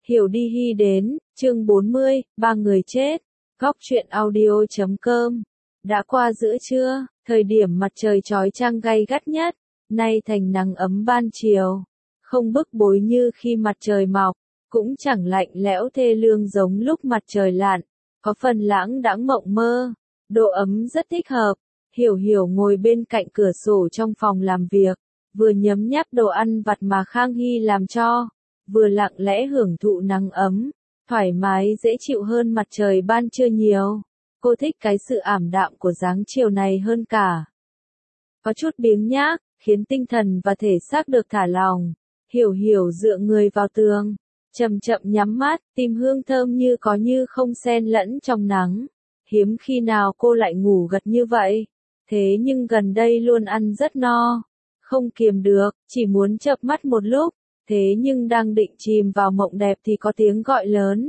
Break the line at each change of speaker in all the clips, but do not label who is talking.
Hiểu đi hy đến, chương 40, ba người chết. Góc truyện audio.com. Đã qua giữa trưa, thời điểm mặt trời chói chang gay gắt nhất, nay thành nắng ấm ban chiều. Không bức bối như khi mặt trời mọc, cũng chẳng lạnh lẽo thê lương giống lúc mặt trời lặn, có phần lãng đãng mộng mơ. Độ ấm rất thích hợp. Hiểu ngồi bên cạnh cửa sổ trong phòng làm việc, vừa nhấm nháp đồ ăn vặt mà Khang Hy làm cho, vừa lặng lẽ hưởng thụ nắng ấm, thoải mái dễ chịu hơn mặt trời ban trưa nhiều. Cô thích cái sự ảm đạm của dáng chiều này hơn cả. Có chút biếng nhác, khiến tinh thần và thể xác được thả lỏng. Hiểu dựa người vào tường, chậm chậm nhắm mắt, tìm hương thơm như có như không xen lẫn trong nắng. Hiếm khi nào cô lại ngủ gật như vậy. Thế nhưng gần đây luôn ăn rất no, không kiềm được, chỉ muốn chợp mắt một lúc. Thế nhưng đang định chìm vào mộng đẹp thì có tiếng gọi lớn.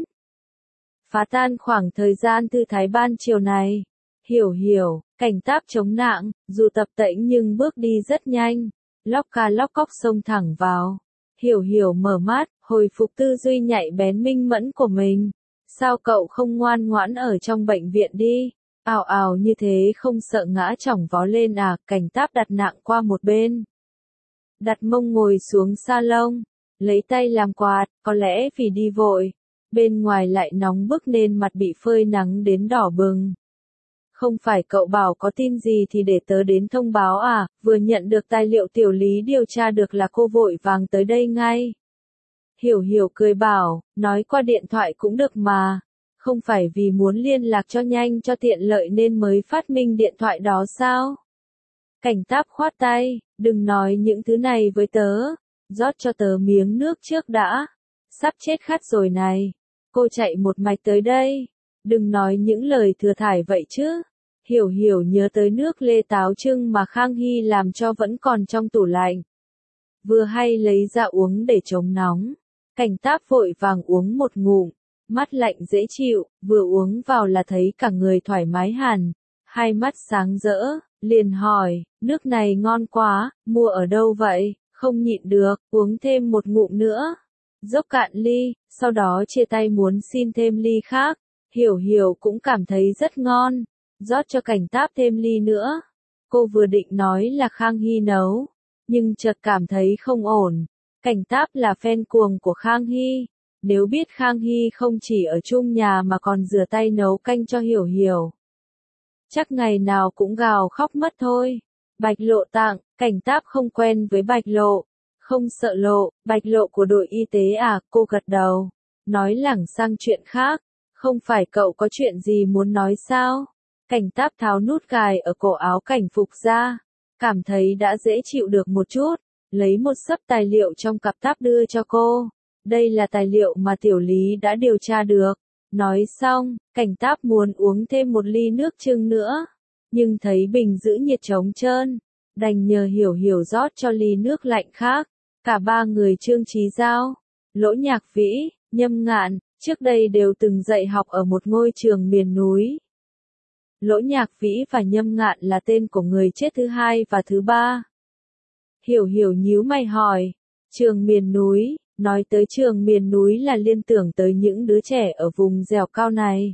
Phá tan khoảng thời gian thư thái ban chiều này. Hiểu, cảnh táp chống nạng, dù tập tễnh nhưng bước đi rất nhanh. Lóc ca lóc cóc xông thẳng vào. Hiểu mở mắt, hồi phục tư duy nhạy bén minh mẫn của mình. Sao cậu không ngoan ngoãn ở trong bệnh viện đi? Ào như thế không sợ ngã chỏng vó lên à? Cảnh táp đặt nạng qua một bên. Đặt mông ngồi xuống salon, lấy tay làm quạt, có lẽ vì đi vội. Bên ngoài lại nóng bức nên mặt bị phơi nắng đến đỏ bừng. Không phải cậu bảo có tin gì thì để tớ đến thông báo à? Vừa nhận được tài liệu tiểu lý điều tra được là cô vội vàng tới đây ngay. Hiểu cười bảo, nói qua điện thoại cũng được mà. Không phải vì muốn liên lạc cho nhanh cho tiện lợi nên mới phát minh điện thoại đó sao? Cảnh táp khoát tay, đừng nói những thứ này với tớ. Rót cho tớ miếng nước trước đã. Sắp chết khát rồi này. Cô chạy một mạch tới đây. Đừng nói những lời thừa thải vậy chứ. Hiểu nhớ tới nước lê táo trưng mà Khang Hy làm cho vẫn còn trong tủ lạnh. Vừa hay lấy ra uống để chống nóng. Cảnh táp vội vàng uống một ngụm. Mắt lạnh dễ chịu, vừa uống vào là thấy cả người thoải mái hẳn. Hai mắt sáng rỡ, liền hỏi, nước này ngon quá, mua ở đâu vậy? Không nhịn được, uống thêm một ngụm nữa. Dốc cạn ly, sau đó chia tay muốn xin thêm ly khác. Hiểu cũng cảm thấy rất ngon. Rót cho cảnh táp thêm ly nữa. Cô vừa định nói là Khang Hy nấu, nhưng chợt cảm thấy không ổn. Cảnh táp là fan cuồng của Khang Hy. Nếu biết Khang Hy không chỉ ở chung nhà mà còn rửa tay nấu canh cho Hiểu, chắc ngày nào cũng gào khóc mất thôi. Bạch Lộ tặng, cảnh táp không quen với Bạch Lộ. Không sợ lộ, Bạch Lộ của đội y tế à? Cô gật đầu. Nói lảng sang chuyện khác. Không phải cậu có chuyện gì muốn nói sao? Cảnh táp tháo nút gài ở cổ áo cảnh phục ra. Cảm thấy đã dễ chịu được một chút. Lấy một xấp tài liệu trong cặp táp đưa cho cô. Đây là tài liệu mà tiểu lý đã điều tra được. Nói xong, cảnh táp muốn uống thêm một ly nước chưng nữa. Nhưng thấy bình giữ nhiệt trống trơn. Đành nhờ hiểu rót cho ly nước lạnh khác. Cả ba người Trương Chí Giao, Lỗ Nhạc Vĩ, Nhâm Ngạn, trước đây đều từng dạy học ở một ngôi trường miền núi. Lỗ Nhạc Vĩ và Nhâm Ngạn là tên của người chết thứ hai và thứ ba. Hiểu nhíu mày hỏi, trường miền núi, nói tới trường miền núi là liên tưởng tới những đứa trẻ ở vùng dẻo cao này.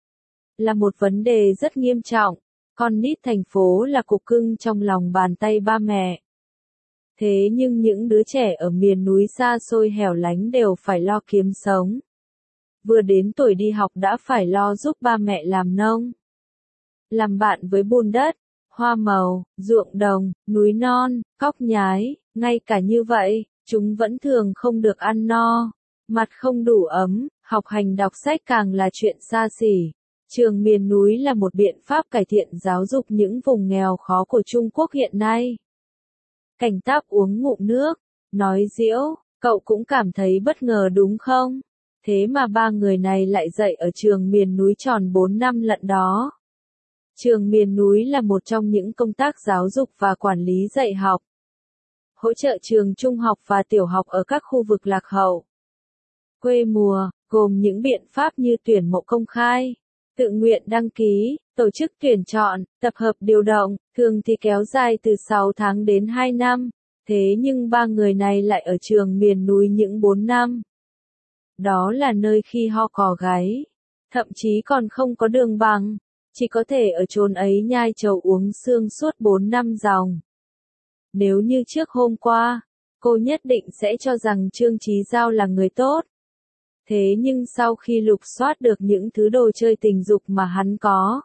Là một vấn đề rất nghiêm trọng, con nít thành phố là cục cưng trong lòng bàn tay ba mẹ. Thế nhưng những đứa trẻ ở miền núi xa xôi hẻo lánh đều phải lo kiếm sống. Vừa đến tuổi đi học đã phải lo giúp ba mẹ làm nông. Làm bạn với bùn đất, hoa màu, ruộng đồng, núi non, cóc nhái, ngay cả như vậy, chúng vẫn thường không được ăn no. Mặt không đủ ấm, học hành đọc sách càng là chuyện xa xỉ. Trường miền núi là một biện pháp cải thiện giáo dục những vùng nghèo khó của Trung Quốc hiện nay. Cảnh táp uống ngụm nước, nói giễu, cậu cũng cảm thấy bất ngờ đúng không? Thế mà ba người này lại dạy ở trường miền núi tròn 4 năm lận đó. Trường miền núi là một trong những công tác giáo dục và quản lý dạy học. Hỗ trợ trường trung học và tiểu học ở các khu vực lạc hậu. Quê mùa, gồm những biện pháp như tuyển mộ công khai, tự nguyện đăng ký, tổ chức tuyển chọn, tập hợp điều động, thường thì kéo dài từ 6 tháng đến 2 năm. Thế nhưng ba người này lại ở trường miền núi những 4 năm. Đó là nơi khi ho cò gáy, thậm chí còn không có đường băng, chỉ có thể ở chốn ấy nhai trầu uống sương suốt 4 năm dòng. Nếu như trước hôm qua, cô nhất định sẽ cho rằng Trương Chí Giao là người tốt. Thế nhưng sau khi lục soát được những thứ đồ chơi tình dục mà hắn có,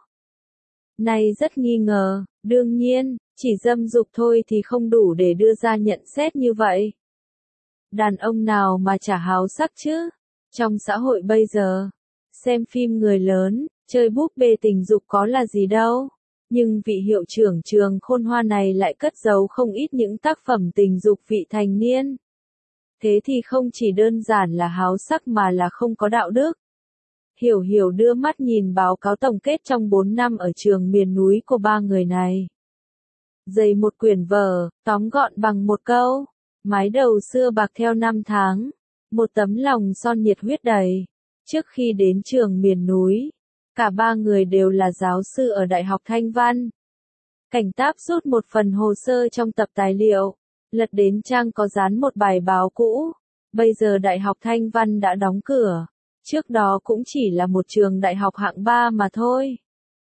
nay rất nghi ngờ, đương nhiên, chỉ dâm dục thôi thì không đủ để đưa ra nhận xét như vậy. Đàn ông nào mà chả háo sắc chứ? Trong xã hội bây giờ, xem phim người lớn, chơi búp bê tình dục có là gì đâu. Nhưng vị hiệu trưởng trường Khôn Hoa này lại cất giấu không ít những tác phẩm tình dục vị thành niên. Thế thì không chỉ đơn giản là háo sắc mà là không có đạo đức. Hiểu Hiểu đưa mắt nhìn báo cáo tổng kết trong 4 năm ở trường miền núi của ba người này. Dày một quyển vở, tóm gọn bằng một câu. Mái đầu xưa bạc theo năm tháng. Một tấm lòng son nhiệt huyết đầy. Trước khi đến trường miền núi, cả ba người đều là giáo sư ở Đại học Thanh Văn. Cảnh Táp rút một phần hồ sơ trong tập tài liệu, lật đến trang có dán một bài báo cũ. Bây giờ Đại học Thanh Văn đã đóng cửa. Trước đó cũng chỉ là một trường đại học hạng 3 mà thôi.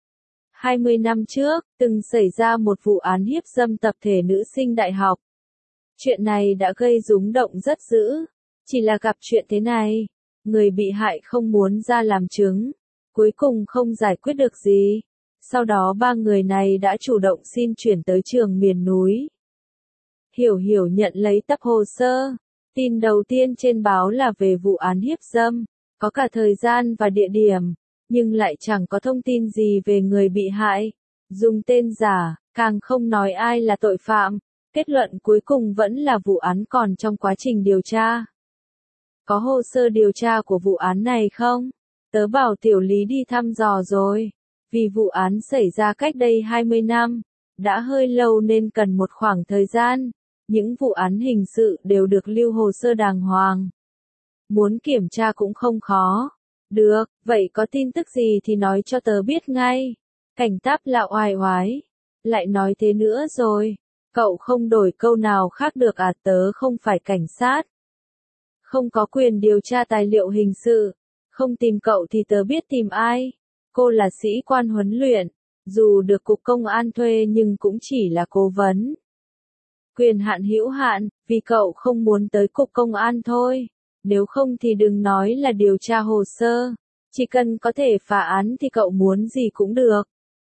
20 năm trước, từng xảy ra một vụ án hiếp dâm tập thể nữ sinh đại học. Chuyện này đã gây rúng động rất dữ. Chỉ là gặp chuyện thế này, người bị hại không muốn ra làm chứng. Cuối cùng không giải quyết được gì. Sau đó ba người này đã chủ động xin chuyển tới trường miền núi. Hiểu Hiểu nhận lấy tập hồ sơ. Tin đầu tiên trên báo là về vụ án hiếp dâm. Có cả thời gian và địa điểm, nhưng lại chẳng có thông tin gì về người bị hại. Dùng tên giả, càng không nói ai là tội phạm. Kết luận cuối cùng vẫn là vụ án còn trong quá trình điều tra. Có hồ sơ điều tra của vụ án này không? Tớ bảo Tiểu Lý đi thăm dò rồi. Vì vụ án xảy ra cách đây 20 năm, đã hơi lâu nên cần một khoảng thời gian. Những vụ án hình sự đều được lưu hồ sơ đàng hoàng. Muốn kiểm tra cũng không khó. Được, vậy có tin tức gì thì nói cho tớ biết ngay. Cảnh Táp lạo oai oái. Lại nói thế nữa rồi. Cậu không đổi câu nào khác được à? Tớ không phải cảnh sát. Không có quyền điều tra tài liệu hình sự. Không tìm cậu thì tớ biết tìm ai. Cô là sĩ quan huấn luyện. Dù được cục công an thuê nhưng cũng chỉ là cố vấn. Quyền hạn hữu hạn, vì cậu không muốn tới cục công an thôi. Nếu không thì đừng nói là điều tra hồ sơ. Chỉ cần có thể phá án thì cậu muốn gì cũng được.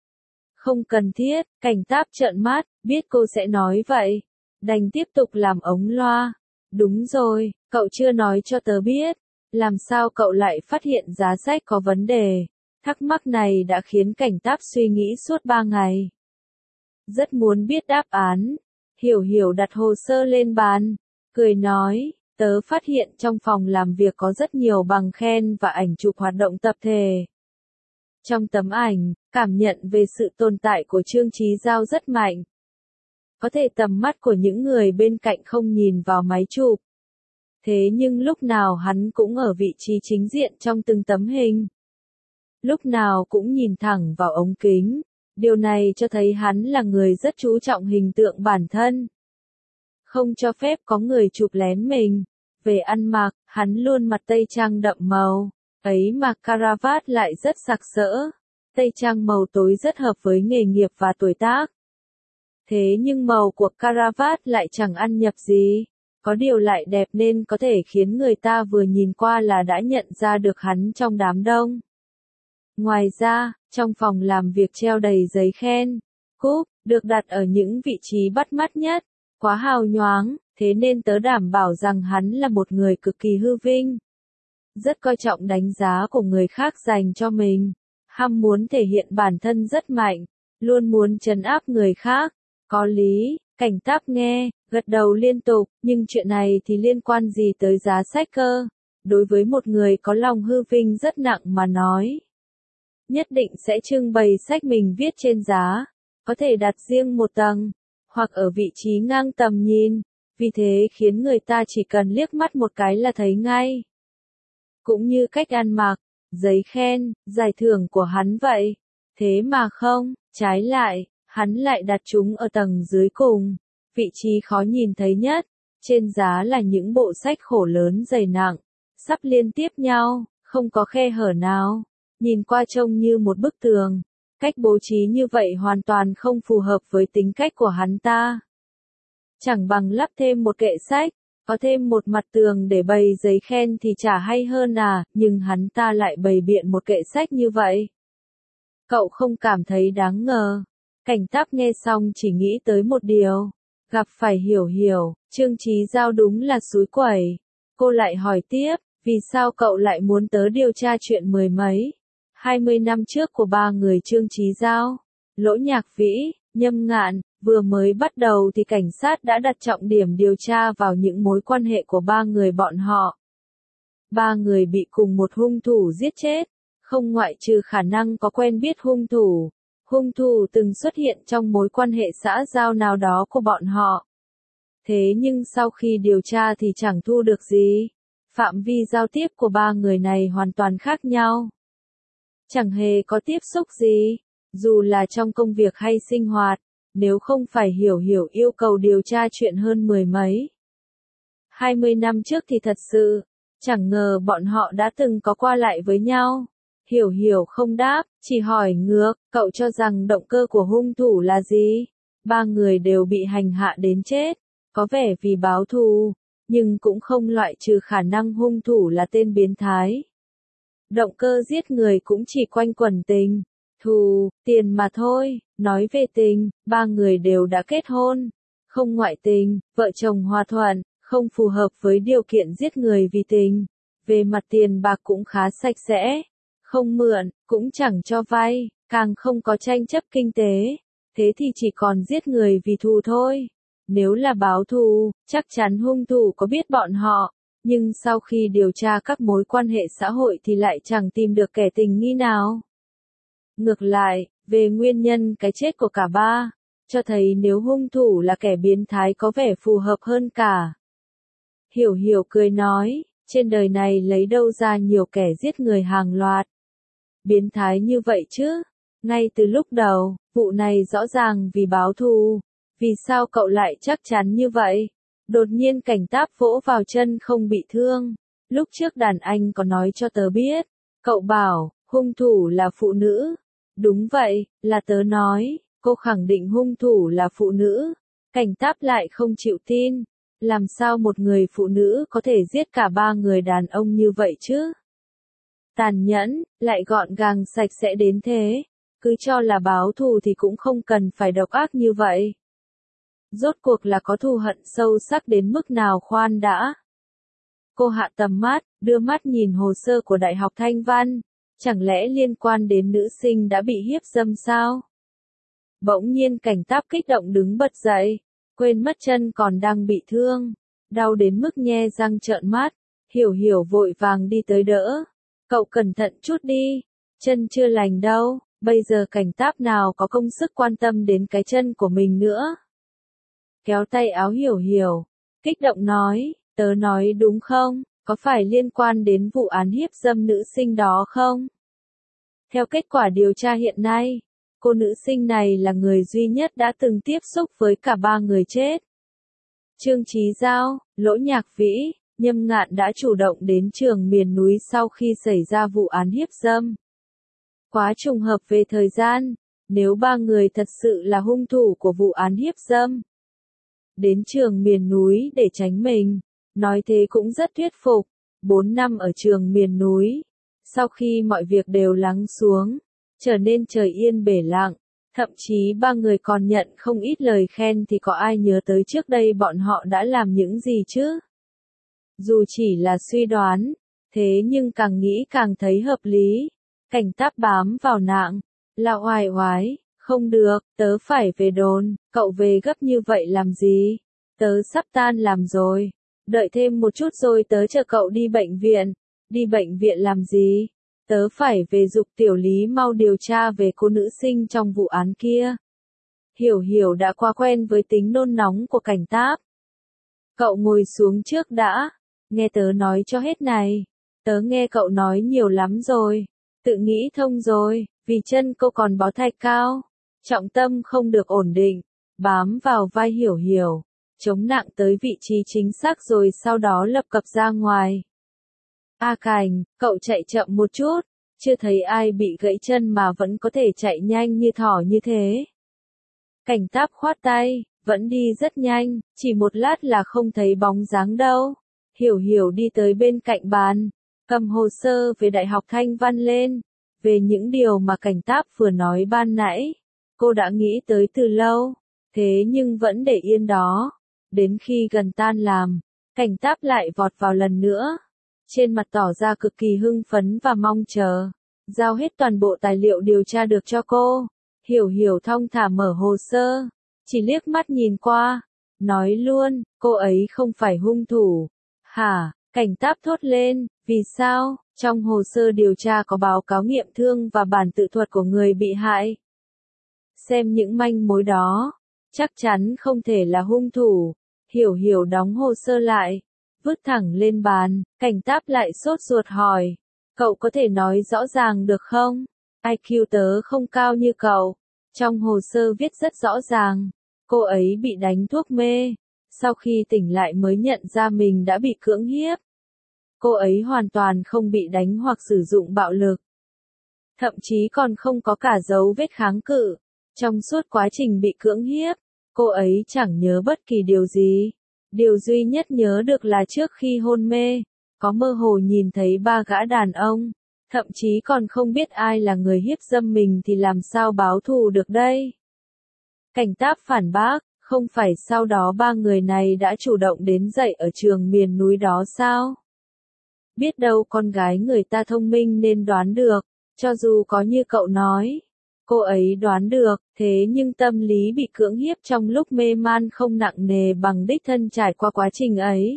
Không cần thiết, Cảnh Táp trợn mắt, biết cô sẽ nói vậy. Đành tiếp tục làm ống loa. Đúng rồi, cậu chưa nói cho tớ biết. Làm sao cậu lại phát hiện giá sách có vấn đề? Thắc mắc này đã khiến Cảnh Táp suy nghĩ suốt 3 ngày. Rất muốn biết đáp án. Hiểu Hiểu đặt hồ sơ lên bàn. Cười nói, tớ phát hiện trong phòng làm việc có rất nhiều bằng khen và ảnh chụp hoạt động tập thể. Trong tấm ảnh, cảm nhận về sự tồn tại của Trương Chí Giao rất mạnh. Có thể tầm mắt của những người bên cạnh không nhìn vào máy chụp. Thế nhưng lúc nào hắn cũng ở vị trí chính diện trong từng tấm hình. Lúc nào cũng nhìn thẳng vào ống kính. Điều này cho thấy hắn là người rất chú trọng hình tượng bản thân. Không cho phép có người chụp lén mình. Về ăn mặc, hắn luôn mặc tây trang đậm màu. Ấy mà caravat lại rất sặc sỡ. Tây trang màu tối rất hợp với nghề nghiệp và tuổi tác. Thế nhưng màu của caravat lại chẳng ăn nhập gì. Có điều lại đẹp nên có thể khiến người ta vừa nhìn qua là đã nhận ra được hắn trong đám đông. Ngoài ra, trong phòng làm việc treo đầy giấy khen, cúp, được đặt ở những vị trí bắt mắt nhất. Quá hào nhoáng, thế nên tớ đảm bảo rằng hắn là một người cực kỳ hư vinh. Rất coi trọng đánh giá của người khác dành cho mình. Ham muốn thể hiện bản thân rất mạnh. Luôn muốn trấn áp người khác. Có lý, Cảnh Táp nghe, gật đầu liên tục, nhưng chuyện này thì liên quan gì tới giá sách cơ? Đối với một người có lòng hư vinh rất nặng mà nói. Nhất định sẽ trưng bày sách mình viết trên giá. Có thể đặt riêng một tầng, hoặc ở vị trí ngang tầm nhìn. Vì thế khiến người ta chỉ cần liếc mắt một cái là thấy ngay. Cũng như cách ăn mặc, giấy khen, giải thưởng của hắn vậy. Thế mà không, trái lại, hắn lại đặt chúng ở tầng dưới cùng, vị trí khó nhìn thấy nhất. Trên giá là những bộ sách khổ lớn dày nặng, sắp liên tiếp nhau, không có khe hở nào, nhìn qua trông như một bức tường. Cách bố trí như vậy hoàn toàn không phù hợp với tính cách của hắn ta. Chẳng bằng lắp thêm một kệ sách, có thêm một mặt tường để bày giấy khen thì chả hay hơn à, nhưng hắn ta lại bày biện một kệ sách như vậy. Cậu không cảm thấy đáng ngờ. Cảnh Táp nghe xong chỉ nghĩ tới một điều. Gặp phải Hiểu Hiểu, Trương Chí Giao đúng là xúi quẩy. Cô lại hỏi tiếp, vì sao cậu lại muốn tớ điều tra chuyện 20 năm trước của ba người Trương Chí Giao? Lỗ Nhạc Vĩ, Nhâm Ngạn, vừa mới bắt đầu thì cảnh sát đã đặt trọng điểm điều tra vào những mối quan hệ của ba người bọn họ. Ba người bị cùng một hung thủ giết chết, không ngoại trừ khả năng có quen biết hung thủ. Hung thủ từng xuất hiện trong mối quan hệ xã giao nào đó của bọn họ. Thế nhưng sau khi điều tra thì chẳng thu được gì. Phạm vi giao tiếp của ba người này hoàn toàn khác nhau. Chẳng hề có tiếp xúc gì, dù là trong công việc hay sinh hoạt, nếu không phải Hiểu Hiểu yêu cầu điều tra chuyện hơn 20 năm trước thì thật sự, chẳng ngờ bọn họ đã từng có qua lại với nhau. Hiểu Hiểu không đáp, chỉ hỏi ngược, cậu cho rằng động cơ của hung thủ là gì? Ba người đều bị hành hạ đến chết, có vẻ vì báo thù, nhưng cũng không loại trừ khả năng hung thủ là tên biến thái. Động cơ giết người cũng chỉ quanh quẩn tình, thù, tiền mà thôi. Nói về tình, ba người đều đã kết hôn, không ngoại tình, vợ chồng hòa thuận, không phù hợp với điều kiện giết người vì tình. Về mặt tiền bạc cũng khá sạch sẽ, không mượn, cũng chẳng cho vay, càng không có tranh chấp kinh tế. Thế thì chỉ còn giết người vì thù thôi. Nếu là báo thù, chắc chắn hung thủ có biết bọn họ, nhưng sau khi điều tra các mối quan hệ xã hội thì lại chẳng tìm được kẻ tình nghi nào. Ngược lại, về nguyên nhân cái chết của cả ba, cho thấy nếu hung thủ là kẻ biến thái có vẻ phù hợp hơn cả. Hiểu Hiểu cười nói, trên đời này lấy đâu ra nhiều kẻ giết người hàng loạt. Biến thái như vậy chứ, ngay từ lúc đầu, vụ này rõ ràng vì báo thù, vì sao cậu lại chắc chắn như vậy? Đột nhiên Cảnh Táp vỗ vào chân không bị thương, lúc trước đàn anh có nói cho tớ biết, cậu bảo, hung thủ là phụ nữ. Đúng vậy, là tớ nói, cô khẳng định hung thủ là phụ nữ. Cảnh Táp lại không chịu tin, làm sao một người phụ nữ có thể giết cả ba người đàn ông như vậy chứ? Tàn nhẫn, lại gọn gàng sạch sẽ đến thế, cứ cho là báo thù thì cũng không cần phải độc ác như vậy. Rốt cuộc là có thù hận sâu sắc đến mức nào khoan đã. Cô hạ tầm mắt, đưa mắt nhìn hồ sơ của Đại học Thanh Văn, chẳng lẽ liên quan đến nữ sinh đã bị hiếp dâm sao? Bỗng nhiên Cảnh Táp kích động đứng bật dậy, quên mất chân còn đang bị thương, đau đến mức nhe răng trợn mắt. Hiểu Hiểu vội vàng đi tới đỡ. Cậu cẩn thận chút đi, chân chưa lành đâu, bây giờ Cảnh Táp nào có công sức quan tâm đến cái chân của mình nữa. Kéo tay áo Hiểu Hiểu, kích động nói, tớ nói đúng không, có phải liên quan đến vụ án hiếp dâm nữ sinh đó không? Theo kết quả điều tra hiện nay, cô nữ sinh này là người duy nhất đã từng tiếp xúc với cả ba người chết. Trương Chí Giao, Lỗ Nhạc Vĩ, Nhâm Ngạn đã chủ động đến trường miền núi sau khi xảy ra vụ án hiếp dâm. Quá trùng hợp về thời gian, nếu ba người thật sự là hung thủ của vụ án hiếp dâm. Đến trường miền núi để tránh mình, nói thế cũng rất thuyết phục. 4 năm ở trường miền núi, sau khi mọi việc đều lắng xuống, trở nên trời yên bể lặng, thậm chí ba người còn nhận không ít lời khen thì có ai nhớ tới trước đây bọn họ đã làm những gì chứ? Dù chỉ là suy đoán, thế nhưng càng nghĩ càng thấy hợp lý. Cảnh Táp bám vào nạng, là oai oái, không được, tớ phải về đồn, cậu về gấp như vậy làm gì? Tớ sắp tan làm rồi, đợi thêm một chút rồi tớ chờ cậu đi bệnh viện. Đi bệnh viện làm gì? Tớ phải về giục Tiểu Lý mau điều tra về cô nữ sinh trong vụ án kia. Hiểu Hiểu đã quá quen với tính nôn nóng của Cảnh Táp. Cậu ngồi xuống trước đã, nghe tớ nói cho hết này. Tớ nghe cậu nói nhiều lắm rồi, tự nghĩ thông rồi, vì chân cô còn bó thạch cao, trọng tâm không được ổn định, bám vào vai Hiểu Hiểu, chống nặng tới vị trí chính xác rồi sau đó lập cập ra ngoài. A Cảnh, cậu chạy chậm một chút, chưa thấy ai bị gãy chân mà vẫn có thể chạy nhanh như thỏ như thế. Cảnh Táp khoát tay, vẫn đi rất nhanh, chỉ một lát là không thấy bóng dáng đâu. Hiểu Hiểu đi tới bên cạnh bàn, cầm hồ sơ về Đại học Thanh Văn lên, về những điều mà Cảnh Táp vừa nói ban nãy. Cô đã nghĩ tới từ lâu, thế nhưng vẫn để yên đó. Đến khi gần tan làm, Cảnh Táp lại vọt vào lần nữa. Trên mặt tỏ ra cực kỳ hưng phấn và mong chờ. Giao hết toàn bộ tài liệu điều tra được cho cô. Hiểu Hiểu thong thả mở hồ sơ, chỉ liếc mắt nhìn qua, nói luôn, cô ấy không phải hung thủ. Hả? Cảnh Táp thốt lên, vì sao? Trong hồ sơ điều tra có báo cáo nghiệm thương và bản tự thuật của người bị hại. Xem những manh mối đó, chắc chắn không thể là hung thủ. Hiểu Hiểu đóng hồ sơ lại, vứt thẳng lên bàn, Cảnh Táp lại sốt ruột hỏi, cậu có thể nói rõ ràng được không? IQ tớ không cao như cậu. Trong hồ sơ viết rất rõ ràng, cô ấy bị đánh thuốc mê, sau khi tỉnh lại mới nhận ra mình đã bị cưỡng hiếp. Cô ấy hoàn toàn không bị đánh hoặc sử dụng bạo lực. Thậm chí còn không có cả dấu vết kháng cự. Trong suốt quá trình bị cưỡng hiếp, cô ấy chẳng nhớ bất kỳ điều gì. Điều duy nhất nhớ được là trước khi hôn mê, có mơ hồ nhìn thấy ba gã đàn ông. Thậm chí còn không biết ai là người hiếp dâm mình thì làm sao báo thù được đây. Cảnh Táp phản bác, không phải sau đó ba người này đã chủ động đến dạy ở trường miền núi đó sao? Biết đâu con gái người ta thông minh nên đoán được, cho dù có như cậu nói. Cô ấy đoán được, thế nhưng tâm lý bị cưỡng hiếp trong lúc mê man không nặng nề bằng đích thân trải qua quá trình ấy.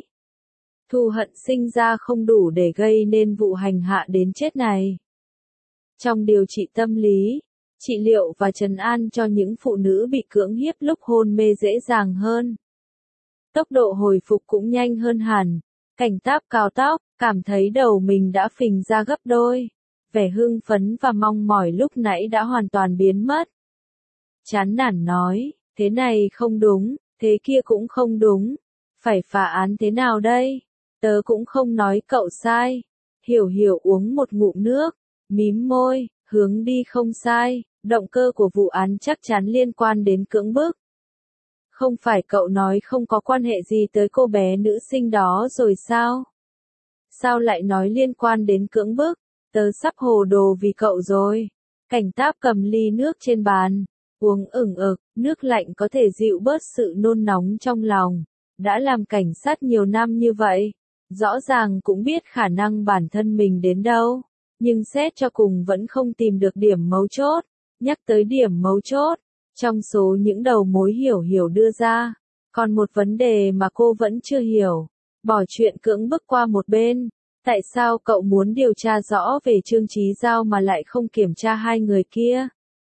Thù hận sinh ra không đủ để gây nên vụ hành hạ đến chết này. Trong điều trị tâm lý, trị liệu và trấn an cho những phụ nữ bị cưỡng hiếp lúc hôn mê dễ dàng hơn. Tốc độ hồi phục cũng nhanh hơn hẳn. Cảnh Táp cào tóc, cảm thấy đầu mình đã phình ra gấp đôi. Vẻ hưng phấn và mong mỏi lúc nãy đã hoàn toàn biến mất. Chán nản nói, thế này không đúng, thế kia cũng không đúng. Phải phá án thế nào đây? Tớ cũng không nói cậu sai. Hiểu Hiểu uống một ngụm nước, mím môi, hướng đi không sai, động cơ của vụ án chắc chắn liên quan đến cưỡng bức. Không phải cậu nói không có quan hệ gì tới cô bé nữ sinh đó rồi sao? Sao lại nói liên quan đến cưỡng bức? Tớ sắp hồ đồ vì cậu rồi. Cảnh Táp cầm ly nước trên bàn, uống ửng ực, nước lạnh có thể dịu bớt sự nôn nóng trong lòng. Đã làm cảnh sát nhiều năm như vậy, rõ ràng cũng biết khả năng bản thân mình đến đâu, nhưng xét cho cùng vẫn không tìm được điểm mấu chốt. Nhắc tới điểm mấu chốt, trong số những đầu mối Hiểu Hiểu đưa ra, còn một vấn đề mà cô vẫn chưa hiểu. Bỏ chuyện cưỡng bức qua một bên, tại sao cậu muốn điều tra rõ về Trương Chí Giao mà lại không kiểm tra hai người kia?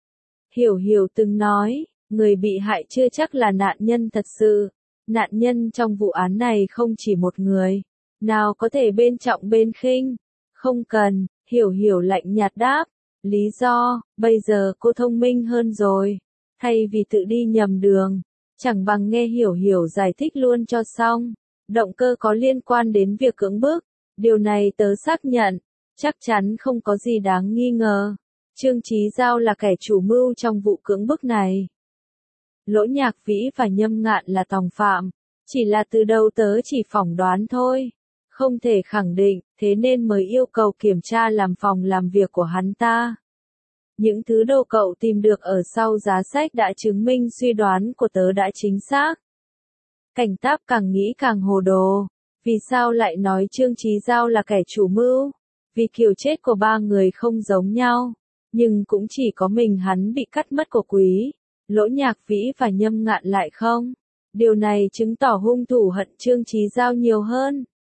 Hiểu Hiểu từng nói, người bị hại chưa chắc là nạn nhân thật sự. Nạn nhân trong vụ án này không chỉ một người. Nào có thể bên trọng bên khinh. Không cần, Hiểu Hiểu lạnh nhạt đáp. Lý do, bây giờ cô thông minh hơn rồi. Thay vì tự đi nhầm đường, chẳng bằng nghe Hiểu Hiểu giải thích luôn cho xong. Động cơ có liên quan đến việc cưỡng bức. Điều này tớ xác nhận, chắc chắn không có gì đáng nghi ngờ. Trương Chí Giao là kẻ chủ mưu trong vụ cưỡng bức này. Lỗ Nhạc Vĩ và Nhâm Ngạn là tòng phạm, chỉ là từ đầu tớ chỉ phỏng đoán thôi. Không thể khẳng định, thế nên mới yêu cầu kiểm tra làm phòng làm việc của hắn ta. Những thứ đồ cậu tìm được ở sau giá sách đã chứng minh suy đoán của tớ đã chính xác. Cảnh Táp càng nghĩ càng hồ đồ. Vì sao lại nói Trương Chí Giao là kẻ chủ mưu? Vì kiểu chết của ba người không giống nhau, nhưng cũng chỉ có mình hắn bị cắt mất cổ quý. Lỗ Nhạc Vĩ và Nhâm Ngạn lại không. Điều này chứng tỏ hung thủ hận Trương Chí Giao nhiều hơn.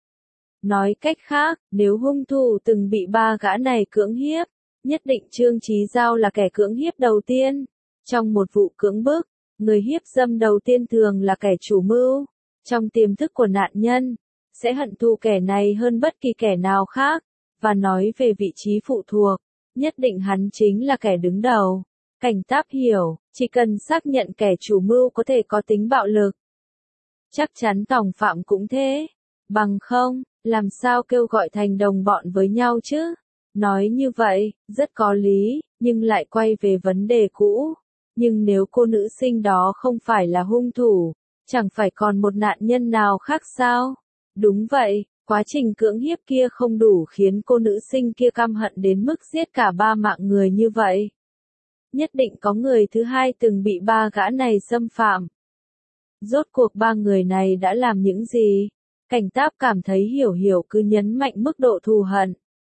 Nói cách khác, nếu hung thủ từng bị ba gã này cưỡng hiếp, nhất định Trương Chí Giao là kẻ cưỡng hiếp đầu tiên. Trong một vụ cưỡng bức, người hiếp dâm đầu tiên thường là kẻ chủ mưu. Trong tiềm thức của nạn nhân, sẽ hận thù kẻ này hơn bất kỳ kẻ nào khác. Và nói về vị trí phụ thuộc, nhất định hắn chính là kẻ đứng đầu. Cảnh Táp hiểu, chỉ cần xác nhận kẻ chủ mưu có thể có tính bạo lực. Chắc chắn tòng phạm cũng thế. Bằng không, làm sao kêu gọi thành đồng bọn với nhau chứ? Nói như vậy, rất có lý, nhưng lại quay về vấn đề cũ. Nhưng nếu cô nữ sinh đó không phải là hung thủ, chẳng phải còn một nạn nhân nào khác sao? Đúng vậy, quá trình cưỡng hiếp kia không đủ khiến cô nữ sinh kia căm hận đến mức giết cả 3 mạng người như vậy. Nhất định có người thứ hai từng bị 3 gã này xâm phạm. Rốt cuộc 3 người này đã làm những gì? Cảnh Táp cảm thấy Hiểu Hiểu cứ nhấn mạnh mức độ thù hận.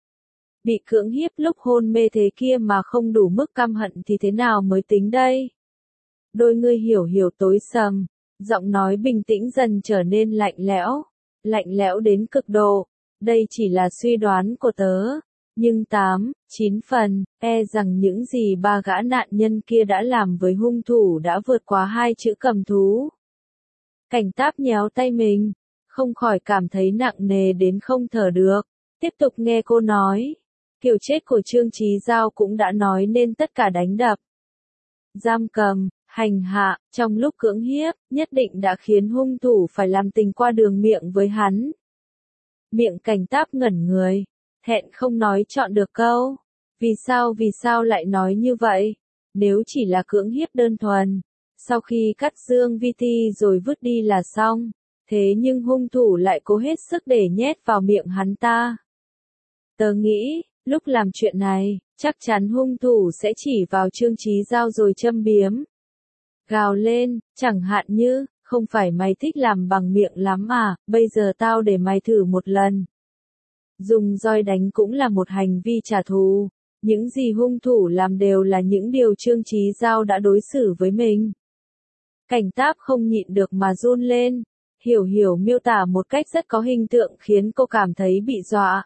Bị cưỡng hiếp lúc hôn mê thế kia mà không đủ mức căm hận thì thế nào mới tính đây? Đôi ngươi Hiểu Hiểu tối sầm, giọng nói bình tĩnh dần trở nên lạnh lẽo đến cực độ. Đây chỉ là suy đoán của tớ, nhưng 9 phần, e rằng những gì 3 gã nạn nhân kia đã làm với hung thủ đã vượt quá 2 chữ cầm thú. Cảnh Táp nhéo tay mình, không khỏi cảm thấy nặng nề đến không thở được. Tiếp tục nghe cô nói, kiểu chết của Trương Chí Giao cũng đã nói nên tất cả đánh đập, giam cầm, hành hạ, trong lúc cưỡng hiếp, nhất định đã khiến hung thủ phải làm tình qua đường miệng với hắn. Miệng Cảnh Táp ngẩn người, thẹn không nói chọn được câu. Vì sao lại nói như vậy? Nếu chỉ là cưỡng hiếp đơn thuần, sau khi cắt xương vi ti rồi vứt đi là xong. Thế nhưng hung thủ lại cố hết sức để nhét vào miệng hắn ta. Tớ nghĩ, lúc làm chuyện này, chắc chắn hung thủ sẽ chỉ vào Trương Chí Giao rồi châm biếm. Gào lên, chẳng hạn như, không phải mày thích làm bằng miệng lắm à, bây giờ tao để mày thử một lần. Dùng roi đánh cũng là một hành vi trả thù. Những gì hung thủ làm đều là những điều Trương Chí Giao đã đối xử với mình. Cảnh Táp không nhịn được mà run lên. Hiểu Hiểu miêu tả một cách rất có hình tượng khiến cô cảm thấy bị dọa.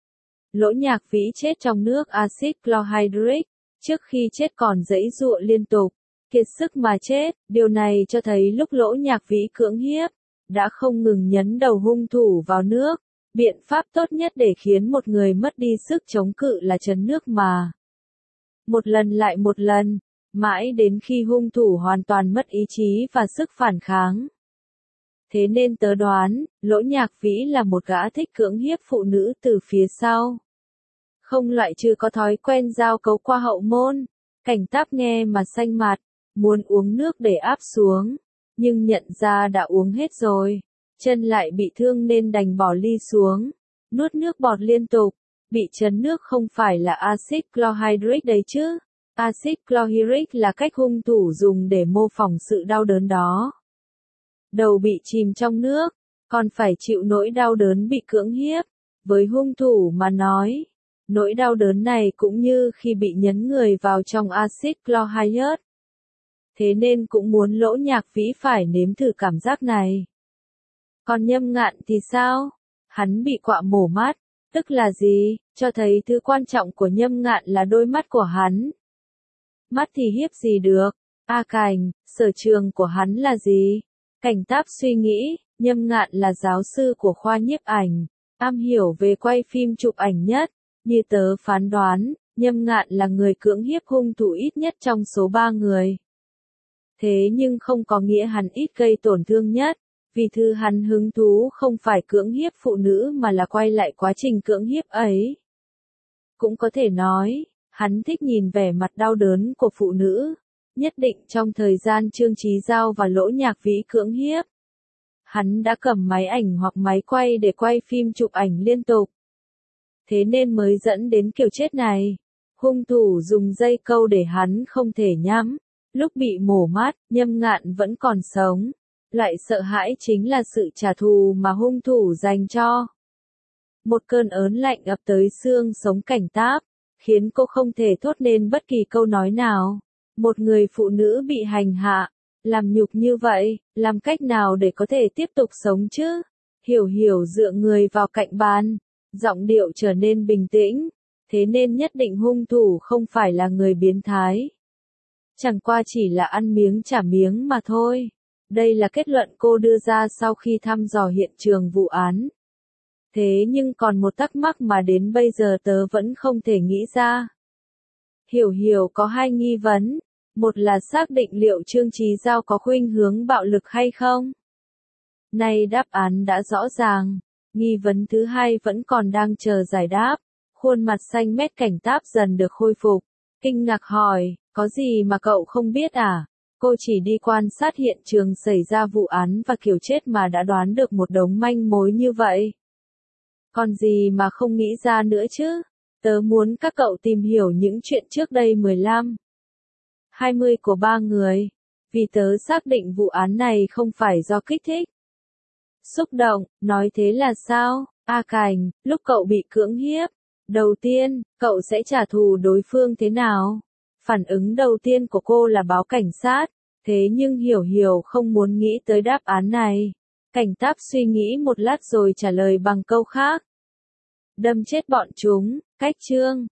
Lỗ Nhạc Vĩ chết trong nước axit chlorhydric, trước khi chết còn giãy giụa liên tục, kiệt sức mà chết. Điều này cho thấy lúc Lỗ Nhạc Vĩ cưỡng hiếp, đã không ngừng nhấn đầu hung thủ vào nước. Biện pháp tốt nhất để khiến một người mất đi sức chống cự là chấn nước mà. Một lần lại một lần, mãi đến khi hung thủ hoàn toàn mất ý chí và sức phản kháng. Thế nên tớ đoán, Lỗ Nhạc Vĩ là một gã thích cưỡng hiếp phụ nữ từ phía sau. Không loại trừ có thói quen giao cấu qua hậu môn. Cảnh Táp nghe mà xanh mặt, muốn uống nước để áp xuống, nhưng nhận ra đã uống hết rồi. Chân lại bị thương nên đành bỏ ly xuống, nuốt nước bọt liên tục. Bị chấn nước không phải là axit chlorhydric đấy chứ. Axit chlorhydric là cách hung thủ dùng để mô phỏng sự đau đớn đó. Đầu bị chìm trong nước, còn phải chịu nỗi đau đớn bị cưỡng hiếp. Với hung thủ mà nói, nỗi đau đớn này cũng như khi bị nhấn người vào trong axit chlorhydric. Thế nên cũng muốn Lỗ Nhạc Vĩ phải nếm thử cảm giác này. Còn Nhâm Ngạn thì sao? Hắn bị quạ mổ mắt, tức là gì? Cho thấy thứ quan trọng của Nhâm Ngạn là đôi mắt của hắn. Mắt thì hiếp gì được? A Cảnh, sở trường của hắn là gì? Cảnh Táp suy nghĩ, Nhâm Ngạn là giáo sư của khoa nhiếp ảnh, am hiểu về quay phim chụp ảnh nhất. Như tớ phán đoán, Nhâm Ngạn là người cưỡng hiếp hung thủ ít nhất trong số 3 người. Thế nhưng không có nghĩa hắn ít gây tổn thương nhất. Vì thứ hắn hứng thú không phải cưỡng hiếp phụ nữ mà là quay lại quá trình cưỡng hiếp ấy. Cũng có thể nói, hắn thích nhìn vẻ mặt đau đớn của phụ nữ. Nhất định trong thời gian Trương Chí Giao và Lỗ Nhạc Vĩ cưỡng hiếp, hắn đã cầm máy ảnh hoặc máy quay để quay phim chụp ảnh liên tục. Thế nên mới dẫn đến kiểu chết này. Hung thủ dùng dây câu để hắn không thể nhắm. Lúc bị mổ mắt, Nhâm Ngạn vẫn còn sống. Loại sợ hãi chính là sự trả thù mà hung thủ dành cho. Một cơn ớn lạnh ập tới xương sống Cảnh Táp, khiến cô không thể thốt nên bất kỳ câu nói nào. Một người phụ nữ bị hành hạ, làm nhục như vậy, làm cách nào để có thể tiếp tục sống chứ? Hiểu Hiểu dựa người vào cạnh bàn, giọng điệu trở nên bình tĩnh, thế nên nhất định hung thủ không phải là người biến thái. Chẳng qua chỉ là ăn miếng trả miếng mà thôi. Đây là kết luận cô đưa ra sau khi thăm dò hiện trường vụ án. Thế nhưng còn một thắc mắc mà đến bây giờ tớ vẫn không thể nghĩ ra. Hiểu Hiểu có 2 nghi vấn. Một là xác định liệu Trương Chí Giao có khuynh hướng bạo lực hay không. Nay đáp án đã rõ ràng. Nghi vấn thứ hai vẫn còn đang chờ giải đáp. Khuôn mặt xanh mét cảnh Táp dần được khôi phục. Kinh ngạc hỏi, có gì mà cậu không biết à? Cô chỉ đi quan sát hiện trường xảy ra vụ án và kiểu chết mà đã đoán được một đống manh mối như vậy. Còn gì mà không nghĩ ra nữa chứ? Tớ muốn các cậu tìm hiểu những chuyện trước đây 15, 20 của ba người. Vì tớ xác định vụ án này không phải do kích thích, xúc động, nói thế là sao? A Cảnh, lúc cậu bị cưỡng hiếp, đầu tiên, cậu sẽ trả thù đối phương thế nào? Phản ứng đầu tiên của cô là báo cảnh sát, thế nhưng Hiểu Hiểu không muốn nghĩ tới đáp án này. Cảnh Táp suy nghĩ một lát rồi trả lời bằng câu khác. Đâm chết bọn chúng, cách chương.